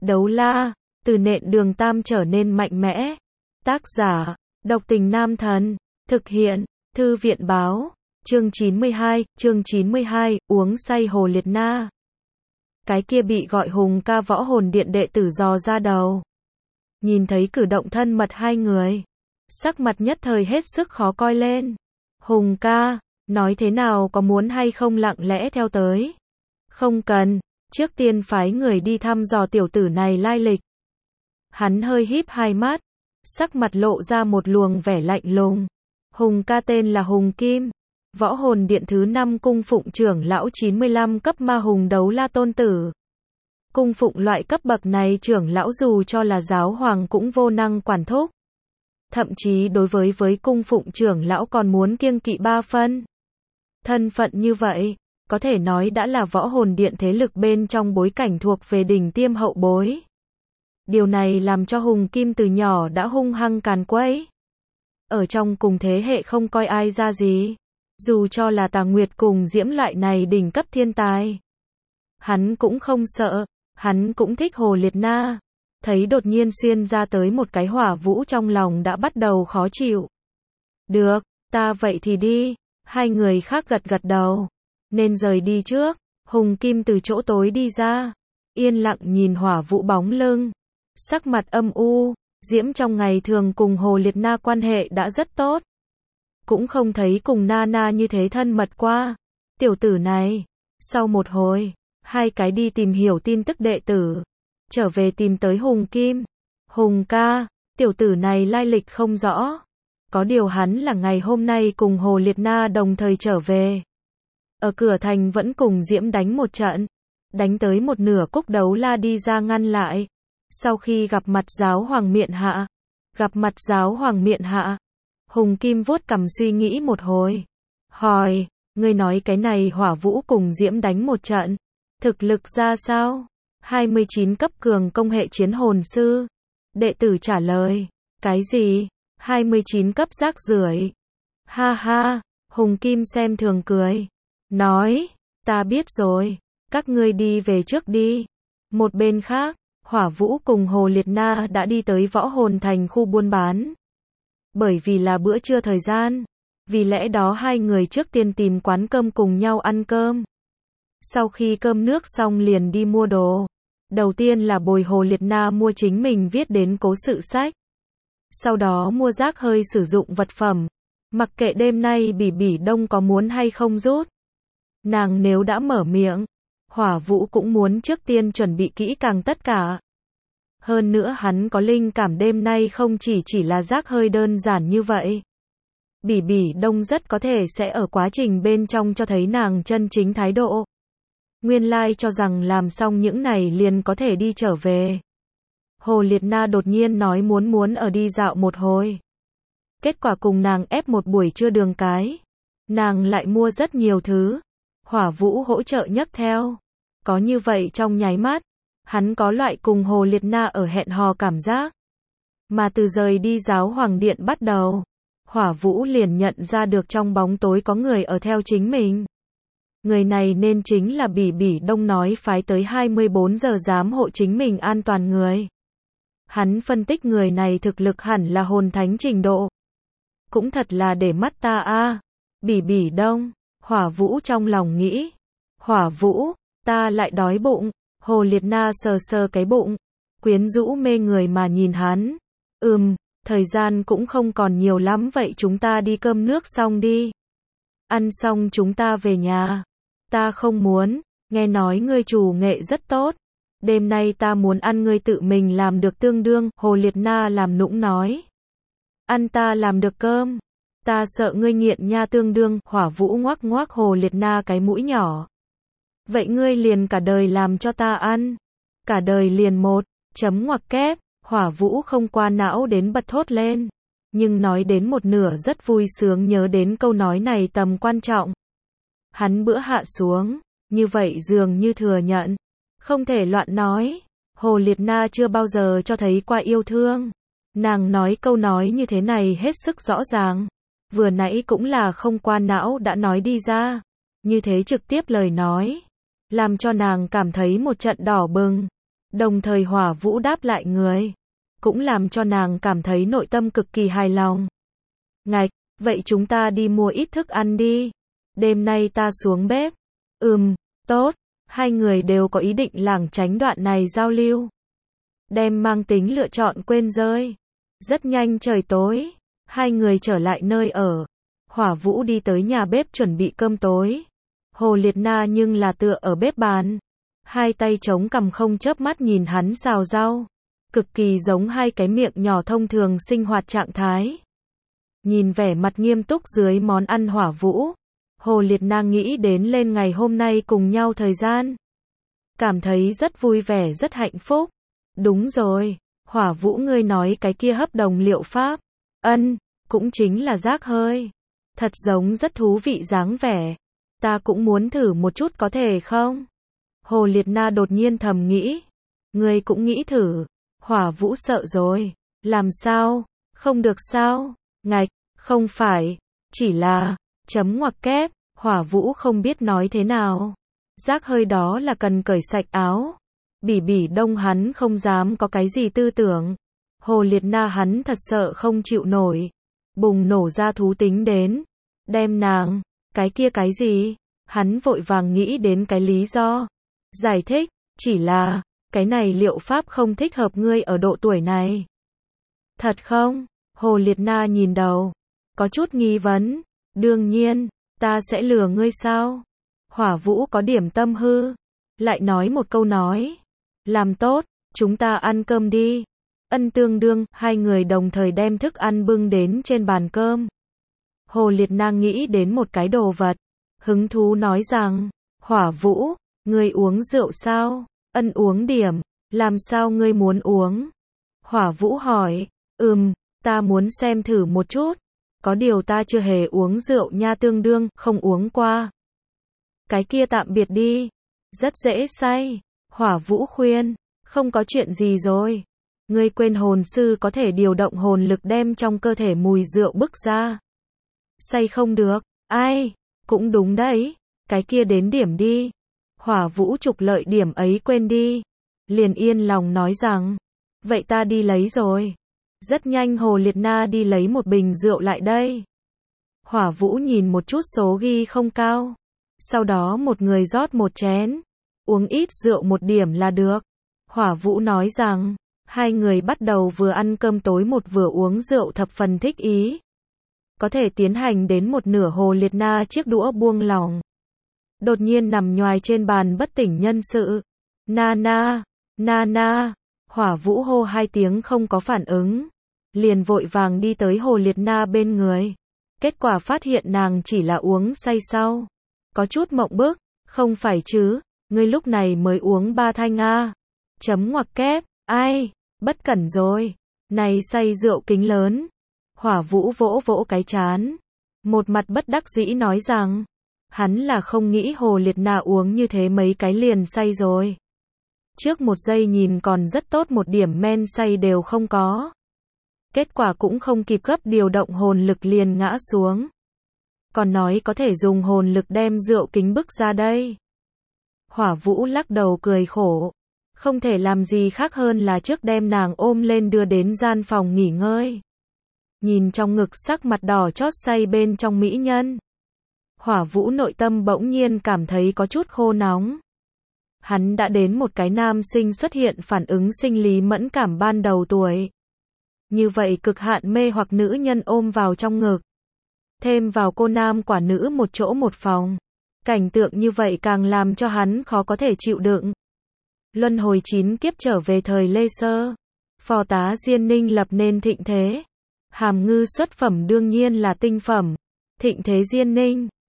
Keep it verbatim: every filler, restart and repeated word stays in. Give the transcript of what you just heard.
Đấu la, từ nện đường tam trở nên mạnh mẽ. Tác giả, độc tình nam thần. Thực hiện, thư viện báo. Chương chín mươi hai, chương chín mươi hai, uống say Hồ Liệt Na. Cái kia bị gọi Hùng ca võ hồn điện đệ tử dò ra đầu. Nhìn thấy cử động thân mật hai người. Sắc mặt nhất thời hết sức khó coi lên. Hùng ca, nói thế nào có muốn hay không lặng lẽ theo tới? Không cần, trước tiên phái người đi thăm dò tiểu tử này lai lịch. Hắn hơi híp hai mắt, sắc mặt lộ ra một luồng vẻ lạnh lùng. Hùng ca tên là Hùng Kim, võ hồn điện thứ năm cung phụng trưởng lão chín mươi lăm cấp ma hùng đấu la tôn tử. Cung phụng loại cấp bậc này trưởng lão dù cho là giáo hoàng cũng vô năng quản thúc. Thậm chí đối với với cung phụng trưởng lão còn muốn kiêng kỵ ba phân. Thân phận như vậy, có thể nói đã là võ hồn điện thế lực bên trong bối cảnh thuộc về đỉnh tiêm hậu bối. Điều này làm cho Hùng Kim từ nhỏ đã hung hăng càn quấy. Ở trong cùng thế hệ không coi ai ra gì. Dù cho là Tà Nguyệt cùng Diễm loại này đỉnh cấp thiên tài. Hắn cũng không sợ, hắn cũng thích Hồ Liệt Na. Thấy đột nhiên xuyên ra tới một cái hỏa vũ trong lòng đã bắt đầu khó chịu. Được, ta vậy thì đi. Hai người khác gật gật đầu. Nên rời đi trước. Hùng Kim từ chỗ tối đi ra. Yên lặng nhìn hỏa vũ bóng lưng. Sắc mặt âm u. Diễm trong ngày thường cùng Hồ Liệt Na quan hệ đã rất tốt. Cũng không thấy cùng Nana như thế thân mật qua. Tiểu tử này. Sau một hồi, hai cái đi tìm hiểu tin tức đệ tử. Trở về tìm tới Hùng Kim. Hùng ca, tiểu tử này lai lịch không rõ. Có điều hắn là ngày hôm nay cùng Hồ Liệt Na đồng thời trở về. Ở cửa thành vẫn cùng Diễm đánh một trận. Đánh tới một nửa Cúc Đấu La đi ra ngăn lại. Sau khi gặp mặt giáo hoàng miện hạ. Gặp mặt giáo hoàng miện hạ. Hùng Kim vuốt cằm suy nghĩ một hồi. Hỏi, ngươi nói cái này hỏa vũ cùng Diễm đánh một trận. Thực lực ra sao? hai mươi chín cấp cường công hệ chiến hồn sư. Đệ tử trả lời. Cái gì? hai mươi chín cấp rác rưởi. Ha ha, Hùng Kim xem thường cười. Nói, ta biết rồi. Các ngươi đi về trước đi. Một bên khác, hỏa vũ cùng Hồ Liệt Na đã đi tới võ hồn thành khu buôn bán. Bởi vì là bữa trưa thời gian. Vì lẽ đó hai người trước tiên tìm quán cơm cùng nhau ăn cơm. Sau khi cơm nước xong liền đi mua đồ. Đầu tiên là bồi Hồ Liệt Na mua chính mình viết đến cố sự sách. Sau đó mua rác hơi sử dụng vật phẩm. Mặc kệ đêm nay Bỉ Bỉ Đông có muốn hay không rút. Nàng nếu đã mở miệng, hỏa vũ cũng muốn trước tiên chuẩn bị kỹ càng tất cả. Hơn nữa hắn có linh cảm đêm nay không chỉ chỉ là rác hơi đơn giản như vậy. Bỉ Bỉ Đông rất có thể sẽ ở quá trình bên trong cho thấy nàng chân chính thái độ. Nguyên lai cho rằng làm xong những này liền có thể đi trở về. Hồ Liệt Na đột nhiên nói muốn muốn ở đi dạo một hồi. Kết quả cùng nàng ép một buổi trưa đường cái. Nàng lại mua rất nhiều thứ. Hỏa vũ hỗ trợ nhấc theo. Có như vậy trong nháy mắt. Hắn có loại cùng Hồ Liệt Na ở hẹn hò cảm giác. Mà từ rời đi giáo hoàng điện bắt đầu. Hỏa vũ liền nhận ra được trong bóng tối có người ở theo chính mình. Người này nên chính là Bỉ Bỉ Đông nói phái tới hai mươi bốn giờ giám hộ chính mình an toàn người. Hắn phân tích người này thực lực hẳn là hồn thánh trình độ. Cũng thật là để mắt ta a. Bỉ Bỉ Đông, hỏa vũ trong lòng nghĩ. Hỏa vũ, ta lại đói bụng. Hồ Liệt Na sờ sờ cái bụng. Quyến rũ mê người mà nhìn hắn. Ừm, thời gian cũng không còn nhiều lắm vậy chúng ta đi cơm nước xong đi. Ăn xong chúng ta về nhà. Ta không muốn, nghe nói ngươi chủ nghệ rất tốt. Đêm nay ta muốn ăn ngươi tự mình làm được tương đương, Hồ Liệt Na làm nũng nói. Ăn ta làm được cơm. Ta sợ ngươi nghiện nha tương đương, hỏa vũ ngoác ngoác Hồ Liệt Na cái mũi nhỏ. Vậy ngươi liền cả đời làm cho ta ăn. Cả đời liền một, chấm ngoặc kép, hỏa vũ không qua não đến bật thốt lên. Nhưng nói đến một nửa rất vui sướng nhớ đến câu nói này tầm quan trọng. Hắn bữa hạ xuống, như vậy dường như thừa nhận. Không thể loạn nói. Hồ Liệt Na chưa bao giờ cho thấy qua yêu thương. Nàng nói câu nói như thế này hết sức rõ ràng. Vừa nãy cũng là không qua não đã nói đi ra. Như thế trực tiếp lời nói. Làm cho nàng cảm thấy một trận đỏ bừng. Đồng thời Hỏa Vũ đáp lại người, cũng làm cho nàng cảm thấy nội tâm cực kỳ hài lòng. Ngạch, vậy chúng ta đi mua ít thức ăn đi. Đêm nay ta xuống bếp. Ừm, tốt. Hai người đều có ý định lảng tránh đoạn này giao lưu. Đem mang tính lựa chọn quên rơi. Rất nhanh trời tối, hai người trở lại nơi ở. Hỏa Vũ đi tới nhà bếp chuẩn bị cơm tối. Hồ Liệt Na nhưng là tựa ở bếp bàn. Hai tay chống cằm không chớp mắt nhìn hắn xào rau. Cực kỳ giống hai cái miệng nhỏ thông thường sinh hoạt trạng thái. Nhìn vẻ mặt nghiêm túc dưới món ăn Hỏa Vũ, Hồ Liệt Na nghĩ đến lên ngày hôm nay cùng nhau thời gian. Cảm thấy rất vui vẻ rất hạnh phúc. Đúng rồi, Hỏa Vũ ngươi nói cái kia hấp đồng liệu pháp. Ân, cũng chính là rác hơi. Thật giống rất thú vị dáng vẻ. Ta cũng muốn thử một chút có thể không? Hồ Liệt Na đột nhiên thầm nghĩ. Ngươi cũng nghĩ thử. Hỏa Vũ sợ rồi. Làm sao? Không được sao? Ngạch, không phải. Chỉ là, chấm ngoặc kép, Hỏa Vũ không biết nói thế nào. Rác hơi đó là cần cởi sạch áo. Bỉ bỉ đông hắn không dám có cái gì tư tưởng. Hồ Liệt Na hắn thật sợ không chịu nổi. Bùng nổ ra thú tính đến. Đem nàng, cái kia cái gì? Hắn vội vàng nghĩ đến cái lý do. Giải thích, chỉ là, cái này liệu pháp không thích hợp ngươi ở độ tuổi này. Thật không? Hồ Liệt Na nhìn đầu. Có chút nghi vấn. Đương nhiên, ta sẽ lừa ngươi sao? Hỏa Vũ có điểm tâm hư. Lại nói một câu nói. Làm tốt, chúng ta ăn cơm đi. Ân tương đương, hai người đồng thời đem thức ăn bưng đến trên bàn cơm. Hồ Liệt Na nghĩ đến một cái đồ vật. Hứng thú nói rằng, Hỏa Vũ, ngươi uống rượu sao? Ân uống điểm, làm sao ngươi muốn uống? Hỏa Vũ hỏi, ừm, ta muốn xem thử một chút. Có điều ta chưa hề uống rượu nha tương đương, không uống qua. Cái kia tạm biệt đi. Rất dễ say. Hỏa Vũ khuyên, không có chuyện gì rồi. Ngươi quên hồn sư có thể điều động hồn lực đem trong cơ thể mùi rượu bức ra. Say không được, ai, cũng đúng đấy, cái kia đến điểm đi. Hỏa Vũ trục lợi điểm ấy quên đi. Liền yên lòng nói rằng, vậy ta đi lấy rồi. Rất nhanh Hồ Liệt Na đi lấy một bình rượu lại đây. Hỏa Vũ nhìn một chút số ghi không cao. Sau đó một người rót một chén. Uống ít rượu một điểm là được. Hỏa Vũ nói rằng, hai người bắt đầu vừa ăn cơm tối một vừa uống rượu thập phần thích ý. Có thể tiến hành đến một nửa Hồ Liệt Na chiếc đũa buông lỏng. Đột nhiên nằm nhoài trên bàn bất tỉnh nhân sự. Na na, na na. Hỏa Vũ hô hai tiếng không có phản ứng. Liền vội vàng đi tới Hồ Liệt Na bên người. Kết quả phát hiện nàng chỉ là uống say sau. Có chút mộng bức, không phải chứ, ngươi lúc này mới uống ba thanh a. Chấm ngoặc kép, ai, bất cẩn rồi. Này say rượu kính lớn. Hỏa Vũ vỗ vỗ cái chán. Một mặt bất đắc dĩ nói rằng, hắn là không nghĩ Hồ Liệt Na uống như thế mấy cái liền say rồi. Trước một giây nhìn còn rất tốt một điểm men say đều không có. Kết quả cũng không kịp gấp điều động hồn lực liền ngã xuống. Còn nói có thể dùng hồn lực đem rượu kính bức ra đây. Hỏa Vũ lắc đầu cười khổ. Không thể làm gì khác hơn là trước đem nàng ôm lên đưa đến gian phòng nghỉ ngơi. Nhìn trong ngực sắc mặt đỏ chót say bên trong mỹ nhân. Hỏa Vũ nội tâm bỗng nhiên cảm thấy có chút khô nóng. Hắn đã đến một cái nam sinh xuất hiện phản ứng sinh lý mẫn cảm ban đầu tuổi. Như vậy cực hạn mê hoặc nữ nhân ôm vào trong ngực. Thêm vào cô nam quả nữ một chỗ một phòng. Cảnh tượng như vậy càng làm cho hắn khó có thể chịu đựng. Luân hồi chín kiếp trở về thời Lê Sơ. Phò tá Diên Ninh lập nên thịnh thế. Hàm Ngư xuất phẩm đương nhiên là tinh phẩm. Thịnh thế Diên Ninh.